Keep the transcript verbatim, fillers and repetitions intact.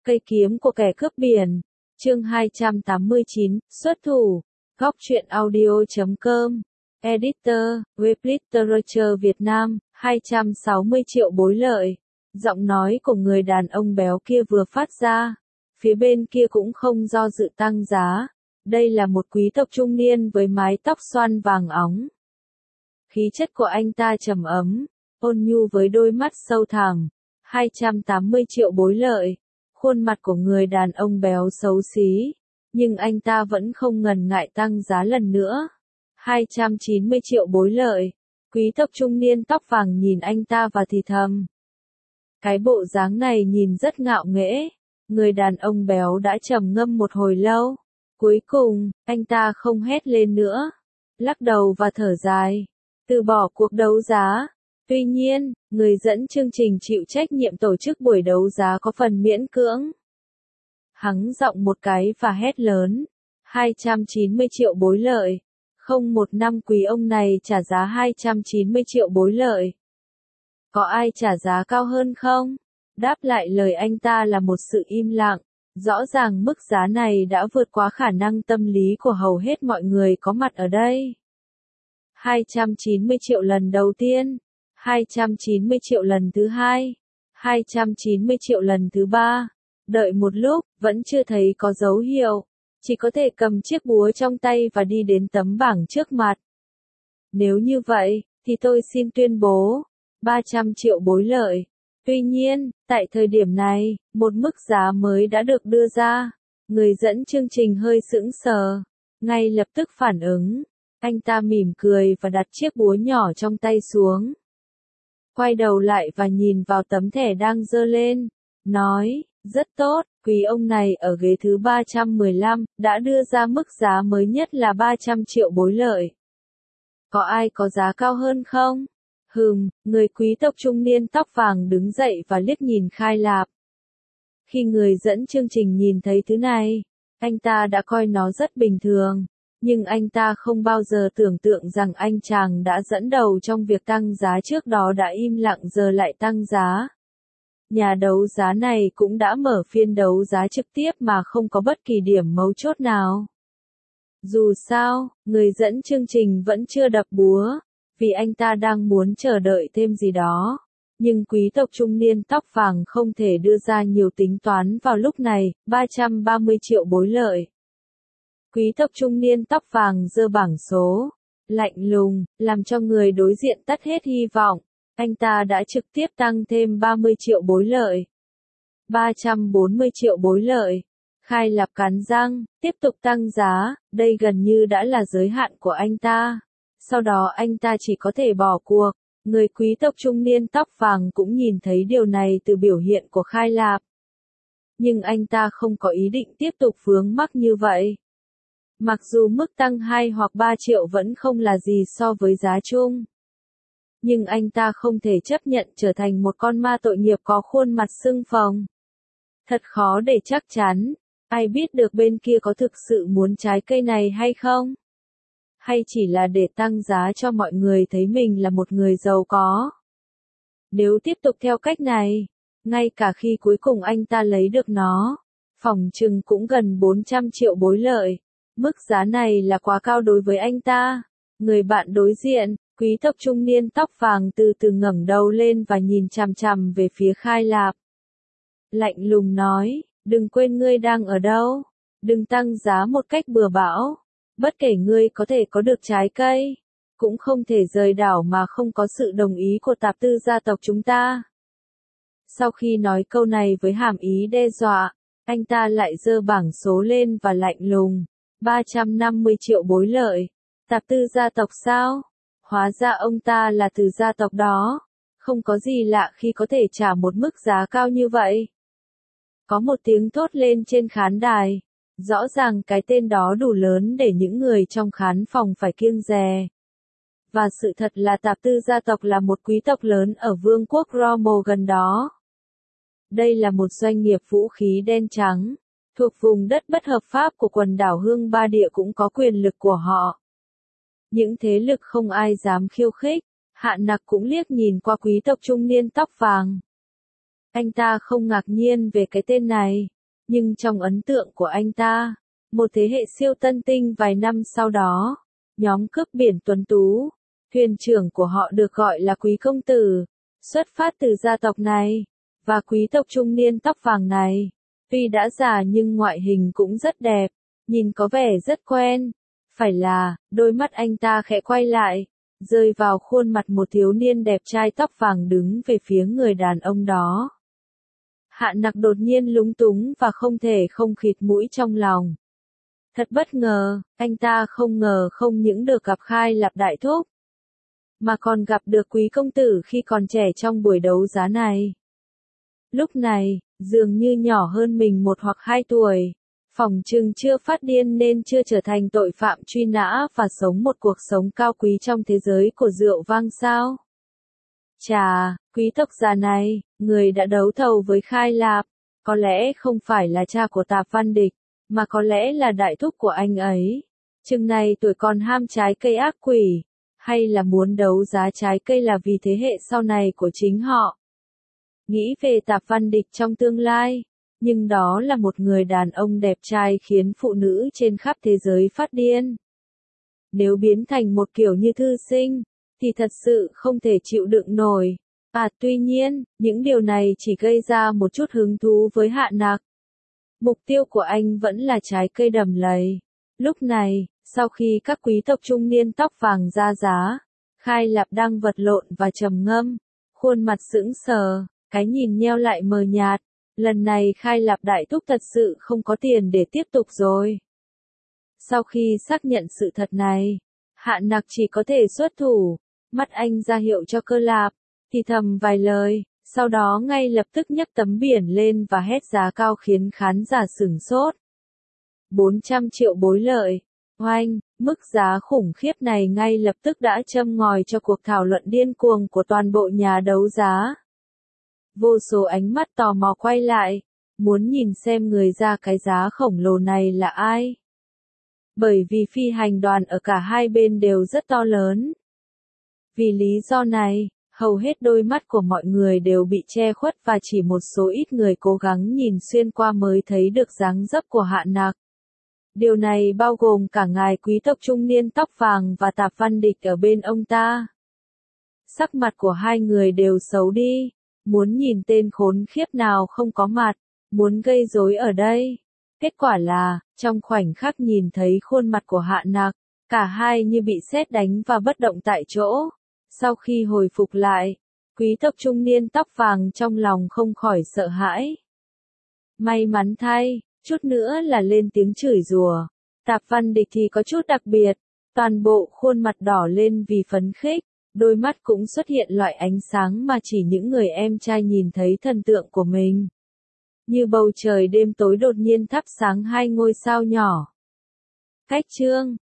Cây kiếm của kẻ cướp biển. Chương hai trăm tám mươi chín, xuất thủ. Góc truyện audio chấm com. Editor, Web Literature Việt Nam, hai trăm sáu mươi triệu bối lợi. Giọng nói của người đàn ông béo kia vừa phát ra. Phía bên kia cũng không do dự tăng giá. Đây là một quý tộc trung niên với mái tóc xoăn vàng óng. Khí chất của anh ta trầm ấm, ôn nhu với đôi mắt sâu thẳm. hai trăm tám mươi triệu bối lợi. Khuôn mặt của người đàn ông béo xấu xí, nhưng anh ta vẫn không ngần ngại tăng giá lần nữa. hai trăm chín mươi triệu bối lợi. Quý tộc trung niên tóc vàng nhìn anh ta và thì thầm. Cái bộ dáng này nhìn rất ngạo nghễ. Người đàn ông béo đã trầm ngâm một hồi lâu. Cuối cùng, anh ta không hét lên nữa. Lắc đầu và thở dài. Từ bỏ cuộc đấu giá. Tuy nhiên, người dẫn chương trình chịu trách nhiệm tổ chức buổi đấu giá có phần miễn cưỡng. Hắng giọng một cái và hét lớn. hai trăm chín mươi triệu bối lợi. Không một năm quý ông này trả giá hai trăm chín mươi triệu bối lợi. Có ai trả giá cao hơn không? Đáp lại lời anh ta là một sự im lặng. Rõ ràng mức giá này đã vượt quá khả năng tâm lý của hầu hết mọi người có mặt ở đây. hai trăm chín mươi triệu lần đầu tiên. hai trăm chín mươi triệu lần thứ hai. hai trăm chín mươi triệu lần thứ ba. Đợi một lúc, vẫn chưa thấy có dấu hiệu. Chỉ có thể cầm chiếc búa trong tay và đi đến tấm bảng trước mặt. Nếu như vậy, thì tôi xin tuyên bố. ba trăm triệu bối lợi. Tuy nhiên, tại thời điểm này, một mức giá mới đã được đưa ra. Người dẫn chương trình hơi sững sờ. Ngay lập tức phản ứng. Anh ta mỉm cười và đặt chiếc búa nhỏ trong tay xuống. Quay đầu lại và nhìn vào tấm thẻ đang giơ lên. Nói, rất tốt, quý ông này ở ghế thứ ba trăm mười lăm, đã đưa ra mức giá mới nhất là ba trăm triệu bối lợi. Có ai có giá cao hơn không? Hừm, người quý tộc trung niên tóc vàng đứng dậy và liếc nhìn Khai Lạp. Khi người dẫn chương trình nhìn thấy thứ này, anh ta đã coi nó rất bình thường. Nhưng anh ta không bao giờ tưởng tượng rằng anh chàng đã dẫn đầu trong việc tăng giá trước đó đã im lặng giờ lại tăng giá. Nhà đấu giá này cũng đã mở phiên đấu giá trực tiếp mà không có bất kỳ điểm mấu chốt nào. Dù sao, người dẫn chương trình vẫn chưa đập búa, vì anh ta đang muốn chờ đợi thêm gì đó. Nhưng quý tộc trung niên tóc vàng không thể đưa ra nhiều tính toán vào lúc này, ba trăm ba mươi triệu bối lợi. Quý tộc trung niên tóc vàng giơ bảng số, lạnh lùng, làm cho người đối diện tắt hết hy vọng. Anh ta đã trực tiếp tăng thêm ba mươi triệu bối lợi. ba trăm bốn mươi triệu bối lợi. Khai Lạp cắn răng, tiếp tục tăng giá, đây gần như đã là giới hạn của anh ta. Sau đó anh ta chỉ có thể bỏ cuộc. Người quý tộc trung niên tóc vàng cũng nhìn thấy điều này từ biểu hiện của Khai Lạp. Nhưng anh ta không có ý định tiếp tục vướng mắc như vậy. Mặc dù mức tăng hai hoặc ba triệu vẫn không là gì so với giá chung. Nhưng anh ta không thể chấp nhận trở thành một con ma tội nghiệp có khuôn mặt sưng phồng. Thật khó để chắc chắn, ai biết được bên kia có thực sự muốn trái cây này hay không? Hay chỉ là để tăng giá cho mọi người thấy mình là một người giàu có? Nếu tiếp tục theo cách này, ngay cả khi cuối cùng anh ta lấy được nó, phỏng chừng cũng gần bốn trăm triệu bối lợi. Mức giá này là quá cao đối với anh ta. Người bạn đối diện, quý tộc trung niên tóc vàng từ từ ngẩng đầu lên và nhìn chằm chằm về phía Khai Lạp. Lạnh lùng nói, đừng quên ngươi đang ở đâu. Đừng tăng giá một cách bừa bãi. Bất kể ngươi có thể có được trái cây, cũng không thể rời đảo mà không có sự đồng ý của tạp tư gia tộc chúng ta. Sau khi nói câu này với hàm ý đe dọa, anh ta lại giơ bảng số lên và lạnh lùng. ba trăm năm mươi triệu bối lợi. Tạp tư gia tộc sao? Hóa ra ông ta là từ gia tộc đó. Không có gì lạ khi có thể trả một mức giá cao như vậy. Có một tiếng thốt lên trên khán đài. Rõ ràng cái tên đó đủ lớn để những người trong khán phòng phải kiêng dè. Và sự thật là tạp tư gia tộc là một quý tộc lớn ở vương quốc Rommel gần đó. Đây là một doanh nghiệp vũ khí đen trắng. Thuộc vùng đất bất hợp pháp của quần đảo Hương Ba Địa cũng có quyền lực của họ. Những thế lực không ai dám khiêu khích. Hạ Nặc cũng liếc nhìn qua quý tộc trung niên tóc vàng. Anh ta không ngạc nhiên về cái tên này. Nhưng trong ấn tượng của anh ta, một thế hệ siêu tân tinh vài năm sau đó, nhóm cướp biển tuấn tú, thuyền trưởng của họ được gọi là quý công tử, xuất phát từ gia tộc này, và quý tộc trung niên tóc vàng này, tuy đã già nhưng ngoại hình cũng rất đẹp, nhìn có vẻ rất quen. Phải là, đôi mắt anh ta khẽ quay lại, rơi vào khuôn mặt một thiếu niên đẹp trai tóc vàng đứng về phía người đàn ông đó. Hạ Nặc đột nhiên lúng túng và không thể không khịt mũi trong lòng. Thật bất ngờ, anh ta không ngờ không những được gặp Khai Lạp đại thúc, mà còn gặp được quý công tử khi còn trẻ trong buổi đấu giá này. Lúc này, dường như nhỏ hơn mình một hoặc hai tuổi, phỏng chừng chưa phát điên nên chưa trở thành tội phạm truy nã và sống một cuộc sống cao quý trong thế giới của rượu vang sao. Chà, quý tộc già này, người đã đấu thầu với Khai Lạp, có lẽ không phải là cha của Tạp Văn Địch, mà có lẽ là đại thúc của anh ấy. Chừng này tuổi còn ham trái cây ác quỷ, hay là muốn đấu giá trái cây là vì thế hệ sau này của chính họ. Nghĩ về Tạp Văn Địch trong tương lai, nhưng đó là một người đàn ông đẹp trai khiến phụ nữ trên khắp thế giới phát điên. Nếu biến thành một kiểu như thư sinh, thì thật sự không thể chịu đựng nổi. À, tuy nhiên, những điều này chỉ gây ra một chút hứng thú với Hạ Nặc. Mục tiêu của anh vẫn là trái cây đầm lầy. Lúc này, sau khi các quý tộc trung niên tóc vàng ra giá, Khai Lạp đang vật lộn và trầm ngâm, khuôn mặt sững sờ, cái nhìn nheo lại mờ nhạt. Lần này Khai Lạp đại thúc thật sự không có tiền để tiếp tục rồi. Sau khi xác nhận sự thật này, Hạ Nặc chỉ có thể xuất thủ, mắt anh ra hiệu cho Cơ Lạp, thì thầm vài lời, sau đó ngay lập tức nhấc tấm biển lên và hét giá cao khiến khán giả sửng sốt. bốn trăm triệu bối lợi. Oanh, mức giá khủng khiếp này ngay lập tức đã châm ngòi cho cuộc thảo luận điên cuồng của toàn bộ nhà đấu giá. Vô số ánh mắt tò mò quay lại, muốn nhìn xem người ra cái giá khổng lồ này là ai. Bởi vì phi hành đoàn ở cả hai bên đều rất to lớn. Vì lý do này, hầu hết đôi mắt của mọi người đều bị che khuất và chỉ một số ít người cố gắng nhìn xuyên qua mới thấy được dáng dấp của Hạ Nặc. Điều này bao gồm cả ngài quý tộc trung niên tóc vàng và Tạp Văn Địch ở bên ông ta. Sắc mặt của hai người đều xấu đi, muốn nhìn tên khốn khiếp nào không có mặt, muốn gây rối ở đây. Kết quả là, trong khoảnh khắc nhìn thấy khuôn mặt của Hạ Nặc, cả hai như bị sét đánh và bất động tại chỗ. Sau khi hồi phục lại, quý tộc trung niên tóc vàng trong lòng không khỏi sợ hãi. May mắn thay, chút nữa là lên tiếng chửi rủa. Tạp Văn Địch thì có chút đặc biệt, toàn bộ khuôn mặt đỏ lên vì phấn khích, đôi mắt cũng xuất hiện loại ánh sáng mà chỉ những người em trai nhìn thấy thần tượng của mình. Như bầu trời đêm tối đột nhiên thắp sáng hai ngôi sao nhỏ. Cách chương